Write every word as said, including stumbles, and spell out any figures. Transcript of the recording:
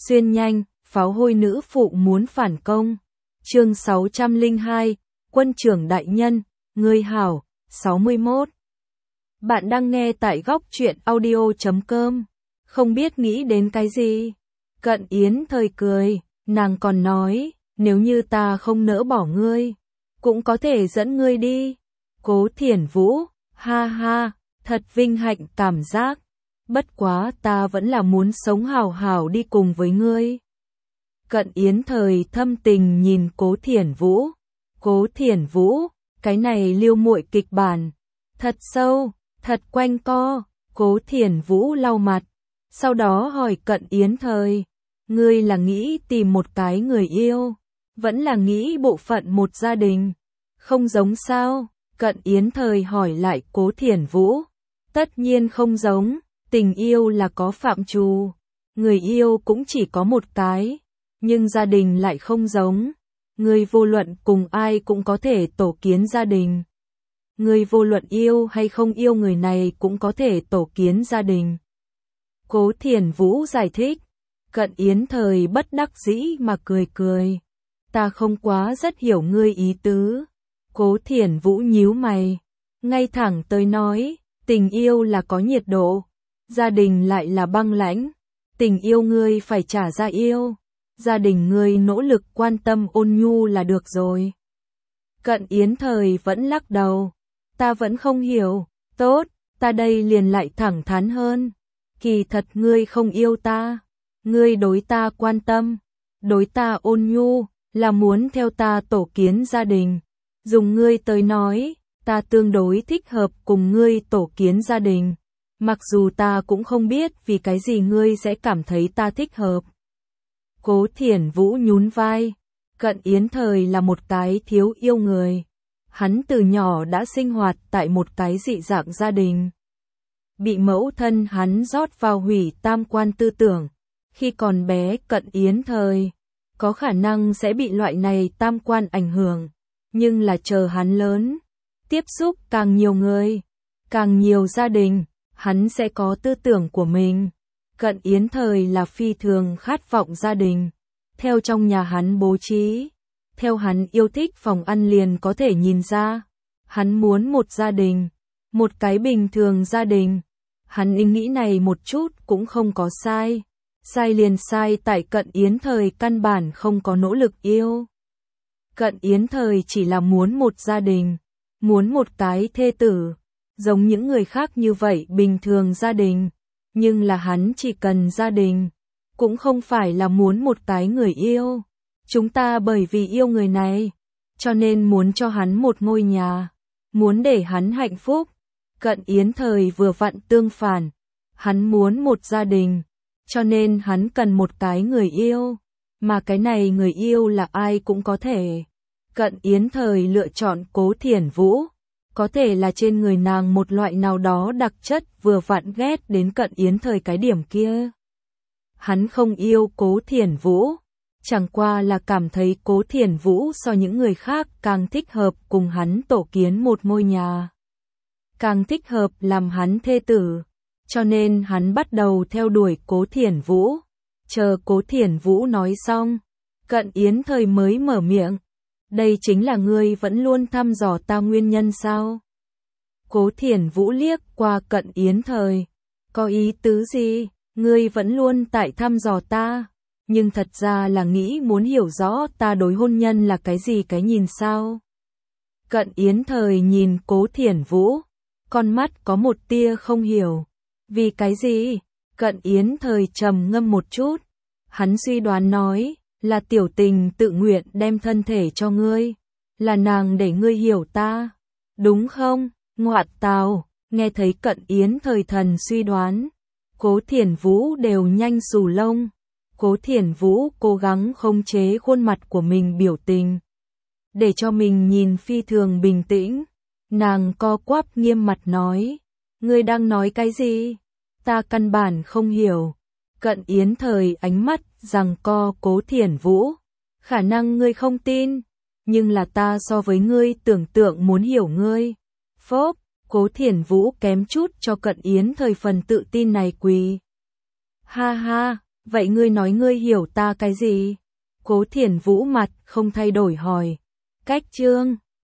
Xuyên nhanh, pháo hôi nữ phụ muốn phản công. Chương sáu trăm lẻ hai, Quân trưởng đại nhân, ngươi hảo, sáu mươi mốt. Bạn đang nghe tại góc truyện audio chấm com. Không biết nghĩ đến cái gì? Cận Yến Thời cười, nàng còn nói, nếu như ta không nỡ bỏ ngươi, cũng có thể dẫn ngươi đi. Cố Thiển Vũ, ha ha, thật vinh hạnh cảm giác. Bất quá ta vẫn là muốn sống hào hào đi cùng với ngươi. Cận Yến Thời thâm tình nhìn Cố Thiển Vũ. Cố Thiển Vũ, cái này liêu muội kịch bản. Thật sâu, thật quanh co. Cố Thiển Vũ lau mặt. Sau đó hỏi Cận Yến Thời. Ngươi là nghĩ tìm một cái người yêu. Vẫn là nghĩ bộ phận một gia đình. Không giống sao? Cận Yến Thời hỏi lại Cố Thiển Vũ. Tất nhiên không giống. Tình yêu là có phạm trù. Người yêu cũng chỉ có một cái. Nhưng gia đình lại không giống. Người vô luận cùng ai cũng có thể tổ kiến gia đình. Người vô luận yêu hay không yêu người này cũng có thể tổ kiến gia đình. Cố Thiển Vũ giải thích. Cận Yến Thời bất đắc dĩ mà cười cười. Ta không quá rất hiểu ngươi ý tứ. Cố Thiển Vũ nhíu mày. Ngay thẳng tới nói, tình yêu là có nhiệt độ. Gia đình lại là băng lãnh. Tình yêu ngươi phải trả ra yêu. Gia đình ngươi nỗ lực quan tâm ôn nhu là được rồi. Cận Yến Thời vẫn lắc đầu. Ta vẫn không hiểu. Tốt, ta đây liền lại thẳng thắn hơn. Kỳ thật ngươi không yêu ta. Ngươi đối ta quan tâm. Đối ta ôn nhu, là muốn theo ta tổ kiến gia đình. Dùng ngươi tới nói, ta tương đối thích hợp cùng ngươi tổ kiến gia đình. Mặc dù ta cũng không biết vì cái gì ngươi sẽ cảm thấy ta thích hợp. Cố Thiển Vũ nhún vai. Cận Yến Thời là một cái thiếu yêu người. Hắn từ nhỏ đã sinh hoạt tại một cái dị dạng gia đình. Bị mẫu thân hắn rót vào hủy tam quan tư tưởng. Khi còn bé Cận Yến Thời, có khả năng sẽ bị loại này tam quan ảnh hưởng. Nhưng là chờ hắn lớn, tiếp xúc càng nhiều người, càng nhiều gia đình, hắn sẽ có tư tưởng của mình. Cận Yến Thời là phi thường khát vọng gia đình. Theo trong nhà hắn bố trí, theo hắn yêu thích phòng ăn liền có thể nhìn ra. Hắn muốn một gia đình, một cái bình thường gia đình. Hắn ý nghĩ này một chút cũng không có sai. Sai liền sai tại Cận Yến Thời căn bản không có nỗ lực yêu. Cận Yến Thời chỉ là muốn một gia đình, muốn một cái thê tử, giống những người khác như vậy bình thường gia đình. Nhưng là hắn chỉ cần gia đình, cũng không phải là muốn một cái người yêu. Chúng ta bởi vì yêu người này, cho nên muốn cho hắn một ngôi nhà, muốn để hắn hạnh phúc. Cận Yến Thời vừa vặn tương phản, hắn muốn một gia đình, cho nên hắn cần một cái người yêu, mà cái này người yêu là ai cũng có thể. Cận Yến Thời lựa chọn Cố Thiển Vũ, có thể là trên người nàng một loại nào đó đặc chất vừa vặn ghét đến Cận Yến Thời cái điểm kia. Hắn không yêu Cố Thiển Vũ, chẳng qua là cảm thấy Cố Thiển Vũ so những người khác càng thích hợp cùng hắn tổ kiến một ngôi nhà. Càng thích hợp làm hắn thê tử, cho nên hắn bắt đầu theo đuổi Cố Thiển Vũ. Chờ Cố Thiển Vũ nói xong, Cận Yến Thời mới mở miệng. Đây chính là ngươi vẫn luôn thăm dò ta nguyên nhân sao? Cố Thiển Vũ liếc qua Cận Yến Thời. Có ý tứ gì? Ngươi vẫn luôn tại thăm dò ta. Nhưng thật ra là nghĩ muốn hiểu rõ ta đối hôn nhân là cái gì cái nhìn sao? Cận Yến Thời nhìn Cố Thiển Vũ. Con mắt có một tia không hiểu. Vì cái gì? Cận Yến Thời trầm ngâm một chút. Hắn suy đoán nói. Là tiểu tình tự nguyện đem thân thể cho ngươi. Là nàng để ngươi hiểu ta. Đúng không? Ngoạn tào. Nghe thấy Cận Yến Thời thần suy đoán. Cố Thiển Vũ đều nhanh xù lông. Cố Thiển Vũ cố gắng khống chế khuôn mặt của mình biểu tình. Để cho mình nhìn phi thường bình tĩnh. Nàng co quắp nghiêm mặt nói. Ngươi đang nói cái gì? Ta căn bản không hiểu. Cận Yến Thời ánh mắt rằng co Cố Thiển Vũ. Khả năng ngươi không tin. Nhưng là ta so với ngươi tưởng tượng muốn hiểu ngươi. Phốp, Cố Thiển Vũ kém chút cho Cận Yến Thời phần tự tin này quỳ. Ha ha, Vậy ngươi nói ngươi hiểu ta cái gì? Cố Thiển Vũ mặt không thay đổi hỏi. Cách chương